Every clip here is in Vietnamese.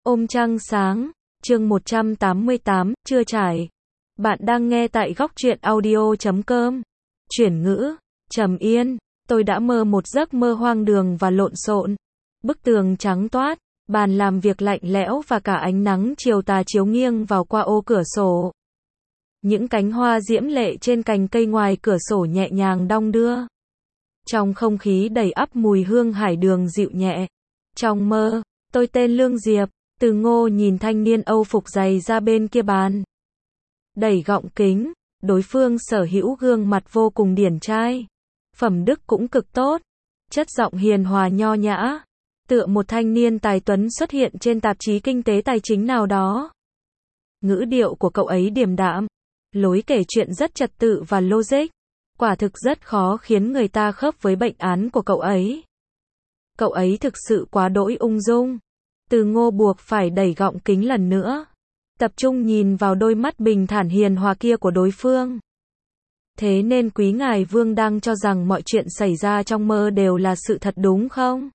Ôm trăng sáng, chương 188, chưa trải. Bạn đang nghe tại góc truyện audio.com. Chuyển ngữ, trầm yên, tôi đã mơ một giấc mơ hoang đường và lộn xộn. Bức tường trắng toát, bàn làm việc lạnh lẽo và cả ánh nắng chiều tà chiếu nghiêng vào qua ô cửa sổ. Những cánh hoa diễm lệ trên cành cây ngoài cửa sổ nhẹ nhàng đong đưa. Trong không khí đầy ắp mùi hương hải đường dịu nhẹ. Trong mơ, tôi tên Lương Diệp. Từ Ngô nhìn thanh niên Âu phục dày ra bên kia bàn. Đẩy gọng kính, đối phương sở hữu gương mặt vô cùng điển trai. Phẩm đức cũng cực tốt. Chất giọng hiền hòa nho nhã. Tựa một thanh niên tài tuấn xuất hiện trên tạp chí kinh tế tài chính nào đó. Ngữ điệu của cậu ấy điềm đạm. Lối kể chuyện rất trật tự và logic. Quả thực rất khó khiến người ta khớp với bệnh án của cậu ấy. Cậu ấy thực sự quá đỗi ung dung. Từ Ngô buộc phải đẩy gọng kính lần nữa. Tập trung nhìn vào đôi mắt bình thản hiền hòa kia của đối phương. Thế nên quý ngài Vương đang cho rằng mọi chuyện xảy ra trong mơ đều là sự thật đúng không?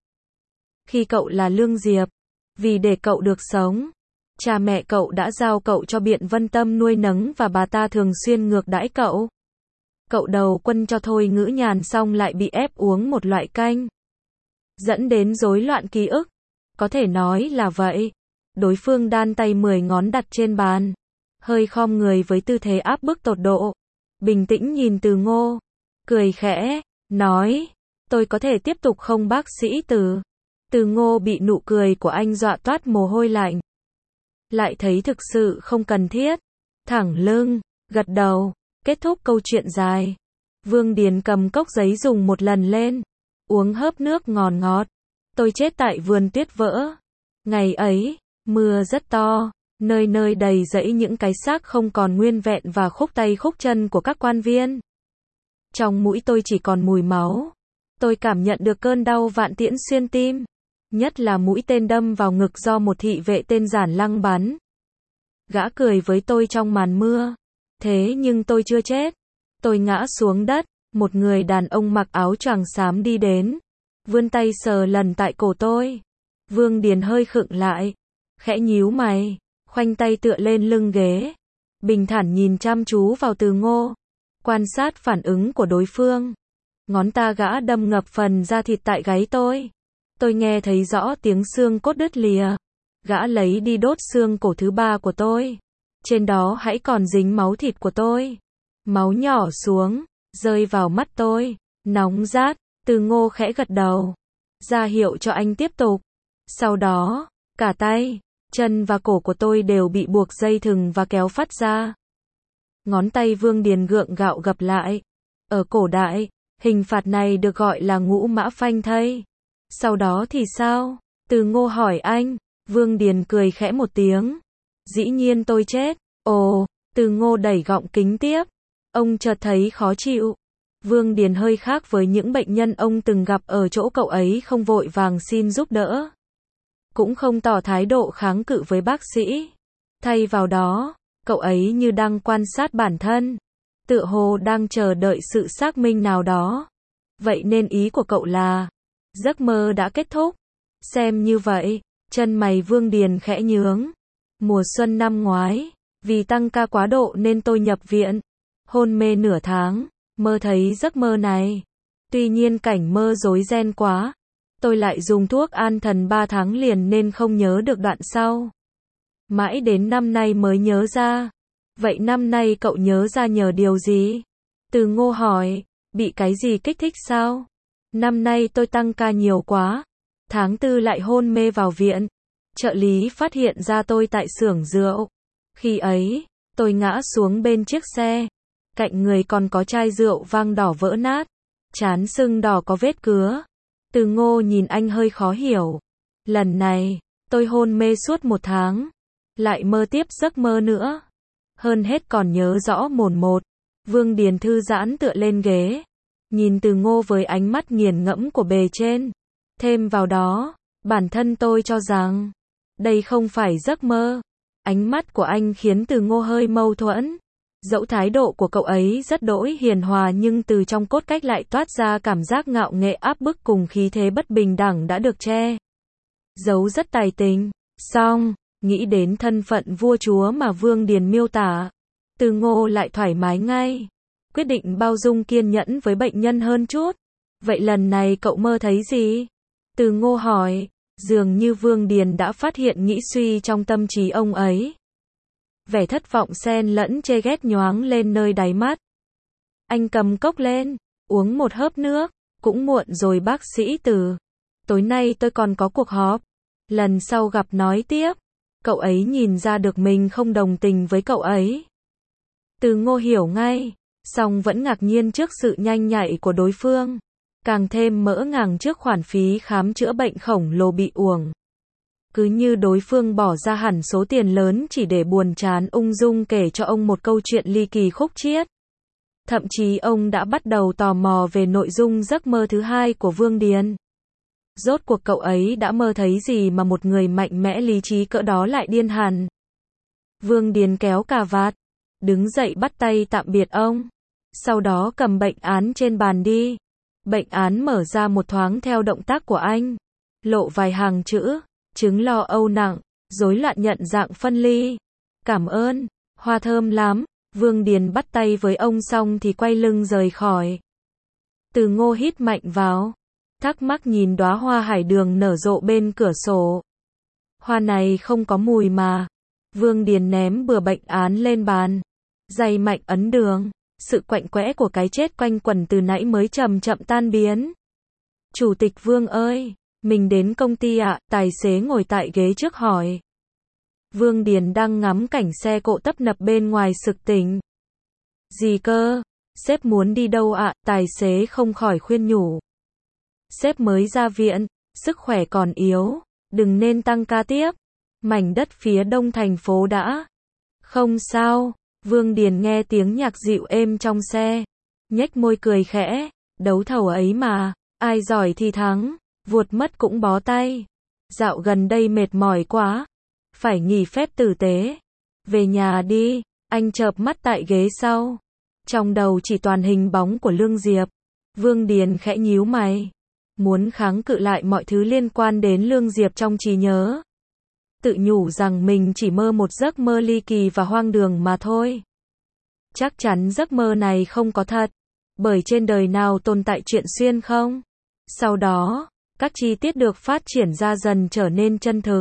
Khi cậu là Lương Diệp, vì để cậu được sống, cha mẹ cậu đã giao cậu cho Biện Vân Tâm nuôi nấng và bà ta thường xuyên ngược đãi cậu. Cậu đầu quân cho thôi ngữ nhàn xong lại bị ép uống một loại canh. Dẫn đến rối loạn ký ức. Có thể nói là vậy. Đối phương đan tay 10 ngón đặt trên bàn. Hơi khom người với tư thế áp bức tột độ. Bình tĩnh nhìn Từ Ngô. Cười khẽ, nói. Tôi có thể tiếp tục không bác sĩ Từ? Từ Ngô bị nụ cười của anh dọa toát mồ hôi lạnh. Lại thấy thực sự không cần thiết. Thẳng lưng, gật đầu. Kết thúc câu chuyện dài. Vương Điền cầm cốc giấy dùng một lần lên. Uống hớp nước ngọt ngọt. Tôi chết tại vườn tuyết vỡ. Ngày ấy, mưa rất to, nơi nơi đầy rẫy những cái xác không còn nguyên vẹn và khúc tay khúc chân của các quan viên. Trong mũi tôi chỉ còn mùi máu. Tôi cảm nhận được cơn đau vạn tiễn xuyên tim. Nhất là mũi tên đâm vào ngực do một thị vệ tên Giản Lăng bắn. Gã cười với tôi trong màn mưa. Thế nhưng tôi chưa chết. Tôi ngã xuống đất, một người đàn ông mặc áo choàng xám đi đến. Vươn tay sờ lần tại cổ tôi. Vương Điền hơi khựng lại. Khẽ nhíu mày. Khoanh tay tựa lên lưng ghế. Bình thản nhìn chăm chú vào Từ Ngô. Quan sát phản ứng của đối phương. Ngón ta gã đâm ngập phần da thịt tại gáy tôi. Tôi nghe thấy rõ tiếng xương cốt đứt lìa. Gã lấy đi đốt xương cổ thứ 3 của tôi. Trên đó hãy còn dính máu thịt của tôi. Máu nhỏ xuống, rơi vào mắt tôi. Nóng rát. Từ Ngô khẽ gật đầu. Ra hiệu cho anh tiếp tục. Sau đó, cả tay, chân và cổ của tôi đều bị buộc dây thừng và kéo phát ra. Ngón tay Vương Điền gượng gạo gập lại. Ở cổ đại, hình phạt này được gọi là ngũ mã phanh thây. Sau đó thì sao? Từ Ngô hỏi anh. Vương Điền cười khẽ một tiếng. Dĩ nhiên tôi chết. Ồ, Từ Ngô đẩy gọng kính tiếp. Ông chợt thấy khó chịu. Vương Điền hơi khác với những bệnh nhân ông từng gặp ở chỗ cậu ấy không vội vàng xin giúp đỡ. Cũng không tỏ thái độ kháng cự với bác sĩ. Thay vào đó, cậu ấy như đang quan sát bản thân. Tựa hồ đang chờ đợi sự xác minh nào đó. Vậy nên ý của cậu là, giấc mơ đã kết thúc. Xem như vậy, chân mày Vương Điền khẽ nhướng. Mùa xuân năm ngoái, vì tăng ca quá độ nên tôi nhập viện. Hôn mê nửa tháng. Mơ thấy giấc mơ này. Tuy nhiên cảnh mơ rối ren quá. Tôi lại dùng thuốc an thần 3 tháng liền nên không nhớ được đoạn sau. Mãi đến năm nay mới nhớ ra. Vậy năm nay cậu nhớ ra nhờ điều gì? Từ Ngô hỏi. Bị cái gì kích thích sao? Năm nay tôi tăng ca nhiều quá. Tháng 4 lại hôn mê vào viện. Trợ lý phát hiện ra tôi tại xưởng rượu. Khi ấy, tôi ngã xuống bên chiếc xe. Cạnh người còn có chai rượu vang đỏ vỡ nát. Trán sưng đỏ có vết cứa. Từ Ngô nhìn anh hơi khó hiểu. Lần này, tôi hôn mê suốt 1 tháng. Lại mơ tiếp giấc mơ nữa. Hơn hết còn nhớ rõ mồn một. Vương Điền thư giãn tựa lên ghế. Nhìn Từ Ngô với ánh mắt nghiền ngẫm của bề trên. Thêm vào đó, bản thân tôi cho rằng, đây không phải giấc mơ. Ánh mắt của anh khiến Từ Ngô hơi mâu thuẫn. Dẫu thái độ của cậu ấy rất đỗi hiền hòa nhưng từ trong cốt cách lại toát ra cảm giác ngạo nghễ áp bức cùng khí thế bất bình đẳng đã được che giấu rất tài tình. Xong, Nghĩ đến thân phận vua chúa mà Vương Điền miêu tả, Từ Ngô lại thoải mái ngay, quyết định bao dung kiên nhẫn với bệnh nhân hơn chút. Vậy lần này cậu mơ thấy gì? Từ Ngô hỏi, dường như Vương Điền đã phát hiện nghĩ suy trong tâm trí ông ấy. Vẻ thất vọng xen lẫn chê ghét nhoáng lên nơi đáy mắt. Anh cầm cốc lên, uống một hớp nước. Cũng muộn rồi bác sĩ Từ. Tối nay tôi còn có cuộc họp. Lần sau gặp nói tiếp. Cậu ấy nhìn ra được mình không đồng tình với cậu ấy. Từ Ngô hiểu ngay, song vẫn ngạc nhiên trước sự nhanh nhạy của đối phương. Càng thêm ngỡ ngàng trước khoản phí khám chữa bệnh khổng lồ bị uổng. Cứ như đối phương bỏ ra hẳn số tiền lớn chỉ để buồn chán ung dung kể cho ông một câu chuyện ly kỳ khúc chiết. Thậm chí ông đã bắt đầu tò mò về nội dung giấc mơ thứ hai của Vương Điền. Rốt cuộc cậu ấy đã mơ thấy gì mà một người mạnh mẽ lý trí cỡ đó lại điên hẳn. Vương Điền kéo cà vạt, đứng dậy bắt tay tạm biệt ông. Sau đó cầm bệnh án trên bàn đi. Bệnh án mở ra một thoáng theo động tác của anh. Lộ vài hàng chữ, chứng lo âu nặng, rối loạn nhận dạng phân ly. Cảm ơn, hoa thơm lắm. Vương Điền bắt tay với ông xong thì quay lưng rời khỏi. Từ Ngô hít mạnh vào, thắc mắc nhìn đóa hoa hải đường nở rộ bên cửa sổ. Hoa này không có mùi mà. Vương Điền ném bừa bệnh án lên bàn, giày mạnh ấn đường. Sự quạnh quẽ của cái chết quanh quẩn từ nãy mới chậm chậm tan biến. Chủ tịch Vương ơi, mình đến công ty ạ, tài xế ngồi tại ghế trước hỏi. Vương Điền đang ngắm cảnh xe cộ tấp nập bên ngoài sực tỉnh. Gì cơ? Sếp muốn đi đâu ạ? Tài xế không khỏi khuyên nhủ. Sếp mới ra viện, sức khỏe còn yếu, đừng nên tăng ca tiếp. Mảnh đất phía đông thành phố đã. Không sao, Vương Điền nghe tiếng nhạc dịu êm trong xe. Nhếch môi cười khẽ, đấu thầu ấy mà, ai giỏi thì thắng, vuột mất cũng bó tay. Dạo gần đây mệt mỏi quá. Phải nghỉ phép tử tế. Về nhà đi, anh chợp mắt tại ghế sau. Trong đầu chỉ toàn hình bóng của Lương Diệp. Vương Điền khẽ nhíu mày. Muốn kháng cự lại mọi thứ liên quan đến Lương Diệp trong trí nhớ. Tự nhủ rằng mình chỉ mơ một giấc mơ ly kỳ và hoang đường mà thôi. Chắc chắn giấc mơ này không có thật. Bởi trên đời nào tồn tại chuyện xuyên không? Sau đó, các chi tiết được phát triển ra dần trở nên chân thực.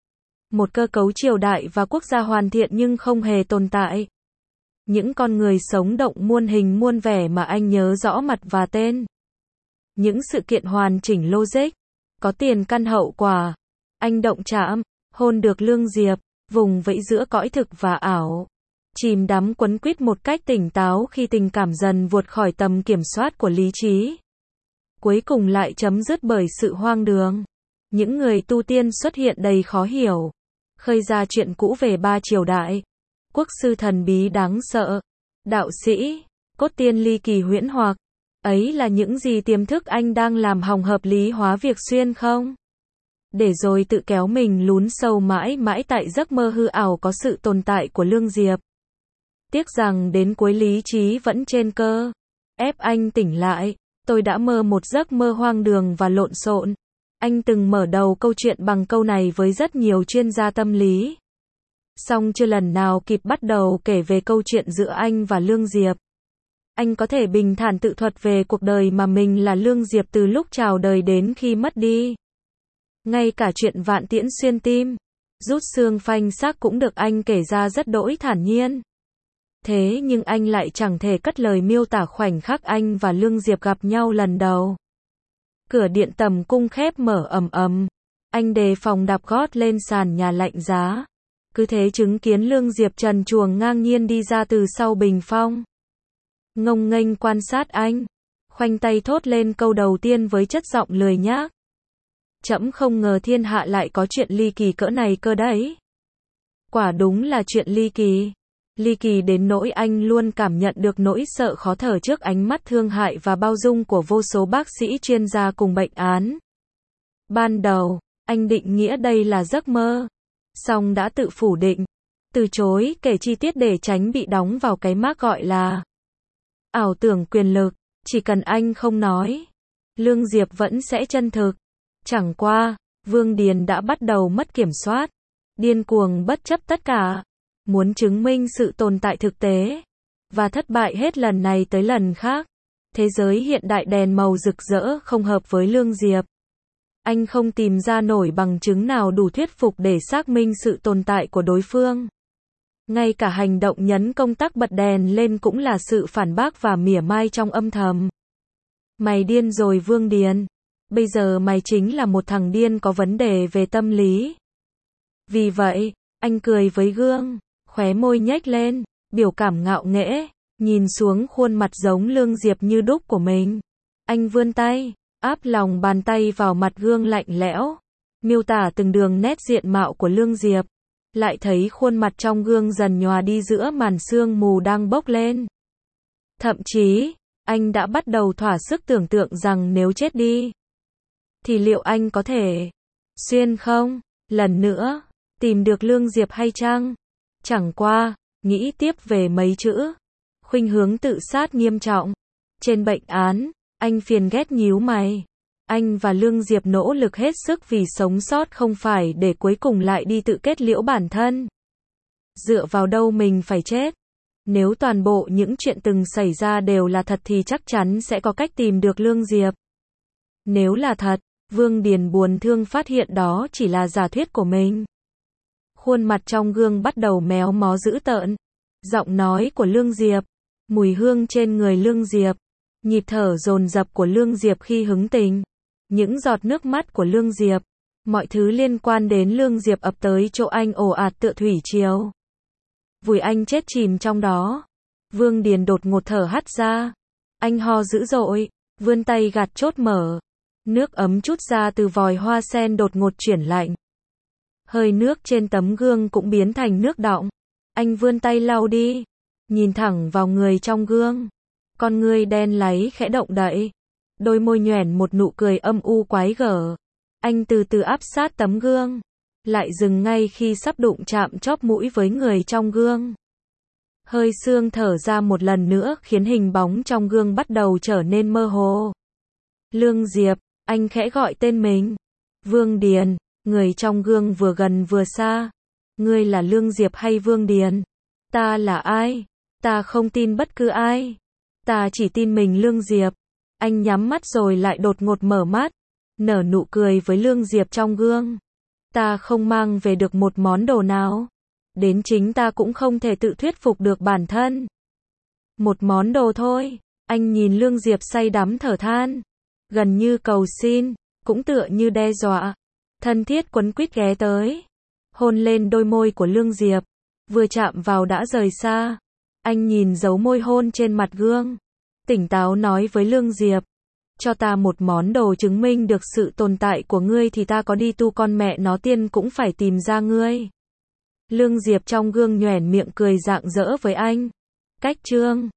Một cơ cấu triều đại và quốc gia hoàn thiện nhưng không hề tồn tại. Những con người sống động muôn hình muôn vẻ mà anh nhớ rõ mặt và tên. Những sự kiện hoàn chỉnh logic, có tiền căn hậu quả. Anh động chạm, hôn được Lương Diệp, vùng vẫy giữa cõi thực và ảo. Chìm đắm quấn quýt một cách tỉnh táo khi tình cảm dần vượt khỏi tầm kiểm soát của lý trí. Cuối cùng lại chấm dứt bởi sự hoang đường. Những người tu tiên xuất hiện đầy khó hiểu. Khơi ra chuyện cũ về ba triều đại. Quốc sư thần bí đáng sợ. Đạo sĩ, cốt tiên ly kỳ huyễn hoặc. Ấy là những gì tiềm thức anh đang làm hòng hợp lý hóa việc xuyên không? Để rồi tự kéo mình lún sâu mãi mãi tại giấc mơ hư ảo có sự tồn tại của Lương Diệp. Tiếc rằng đến cuối lý trí vẫn trên cơ. Ép anh tỉnh lại. Tôi đã mơ một giấc mơ hoang đường và lộn xộn. Anh từng mở đầu câu chuyện bằng câu này với rất nhiều chuyên gia tâm lý. Song chưa lần nào kịp bắt đầu kể về câu chuyện giữa anh và Lương Diệp. Anh có thể bình thản tự thuật về cuộc đời mà mình là Lương Diệp từ lúc chào đời đến khi mất đi. Ngay cả chuyện vạn tiễn xuyên tim, rút xương phanh xác cũng được anh kể ra rất đỗi thản nhiên. Thế nhưng anh lại chẳng thể cất lời miêu tả khoảnh khắc anh và Lương Diệp gặp nhau lần đầu. Cửa điện tầm cung khép mở ầm ầm. Anh đề phòng đạp gót lên sàn nhà lạnh giá. Cứ thế chứng kiến Lương Diệp trần truồng ngang nhiên đi ra từ sau bình phong. Ngông nghênh quan sát anh. Khoanh tay thốt lên câu đầu tiên với chất giọng lười nhác. Trẫm không ngờ thiên hạ lại có chuyện ly kỳ cỡ này cơ đấy. Quả đúng là chuyện ly kỳ. Ly kỳ đến nỗi anh luôn cảm nhận được nỗi sợ khó thở trước ánh mắt thương hại và bao dung của vô số bác sĩ chuyên gia cùng bệnh án. Ban đầu, anh định nghĩa đây là giấc mơ. Song đã tự phủ định, từ chối kể chi tiết để tránh bị đóng vào cái mác gọi là ảo tưởng quyền lực. Chỉ cần anh không nói, Lương Diệp vẫn sẽ chân thực. Chẳng qua, Vương Điền đã bắt đầu mất kiểm soát. điên cuồng bất chấp tất cả, muốn chứng minh sự tồn tại thực tế, và thất bại hết lần này tới lần khác. Thế giới hiện đại đèn màu rực rỡ không hợp với Lương Diệp. Anh không tìm ra nổi bằng chứng nào đủ thuyết phục để xác minh sự tồn tại của đối phương. Ngay cả hành động nhấn công tắc bật đèn lên cũng là sự phản bác và mỉa mai trong âm thầm. Mày điên rồi Vương Điền. Bây giờ mày chính là một thằng điên có vấn đề về tâm lý. Vì vậy, anh cười với gương, khóe môi nhếch lên, biểu cảm ngạo nghễ, nhìn xuống khuôn mặt giống Lương Diệp như đúc của mình. Anh vươn tay, áp lòng bàn tay vào mặt gương lạnh lẽo, miêu tả từng đường nét diện mạo của Lương Diệp. Lại thấy khuôn mặt trong gương dần nhòa đi giữa màn sương mù đang bốc lên. Thậm chí, anh đã bắt đầu thỏa sức tưởng tượng rằng nếu chết đi, thì liệu anh có thể xuyên không? Lần nữa, tìm được Lương Diệp hay chăng? Chẳng qua, nghĩ tiếp về mấy chữ, khuynh hướng tự sát nghiêm trọng. Trên bệnh án, anh phiền ghét nhíu mày. Anh và Lương Diệp nỗ lực hết sức vì sống sót không phải để cuối cùng lại đi tự kết liễu bản thân. Dựa vào đâu mình phải chết? Nếu toàn bộ những chuyện từng xảy ra đều là thật thì chắc chắn sẽ có cách tìm được Lương Diệp. Nếu là thật, Vương Điền buồn thương phát hiện đó chỉ là giả thuyết của mình. Khuôn mặt trong gương bắt đầu méo mó dữ tợn. Giọng nói của Lương Diệp, mùi hương trên người Lương Diệp, nhịp thở dồn dập của Lương Diệp khi hứng tình, những giọt nước mắt của Lương Diệp, mọi thứ liên quan đến Lương Diệp ập tới chỗ anh ồ ạt tựa thủy triều. Vùi anh chết chìm trong đó. Vương Điền đột ngột thở hắt ra. Anh ho dữ dội, vươn tay gạt chốt mở. Nước ấm trút ra từ vòi hoa sen đột ngột chuyển lạnh. Hơi nước trên tấm gương cũng biến thành nước đọng. Anh vươn tay lau đi, nhìn thẳng vào người trong gương. Con ngươi đen láy khẽ động đậy. Đôi môi nhoẻn một nụ cười âm u quái gở. Anh từ từ áp sát tấm gương, lại dừng ngay khi sắp đụng chạm chóp mũi với người trong gương. Hơi sương thở ra một lần nữa khiến hình bóng trong gương bắt đầu trở nên mơ hồ. Lương Diệp, anh khẽ gọi tên mình. Vương Điền, người trong gương vừa gần vừa xa. Ngươi là Lương Diệp hay Vương Điền? Ta là ai? Ta không tin bất cứ ai. Ta chỉ tin mình Lương Diệp. Anh nhắm mắt rồi lại đột ngột mở mắt, nở nụ cười với Lương Diệp trong gương. Ta không mang về được một món đồ nào. Đến chính ta cũng không thể tự thuyết phục được bản thân. Một món đồ thôi. Anh nhìn Lương Diệp say đắm thở than, gần như cầu xin, cũng tựa như đe dọa. Thân thiết quấn quýt ghé tới, hôn lên đôi môi của Lương Diệp, vừa chạm vào đã rời xa. Anh nhìn dấu môi hôn trên mặt gương, tỉnh táo nói với Lương Diệp, cho ta một món đồ chứng minh được sự tồn tại của ngươi thì ta có đi tu con mẹ nó tiên cũng phải tìm ra ngươi. Lương Diệp trong gương nhoẻn miệng cười rạng rỡ với anh. Cách chương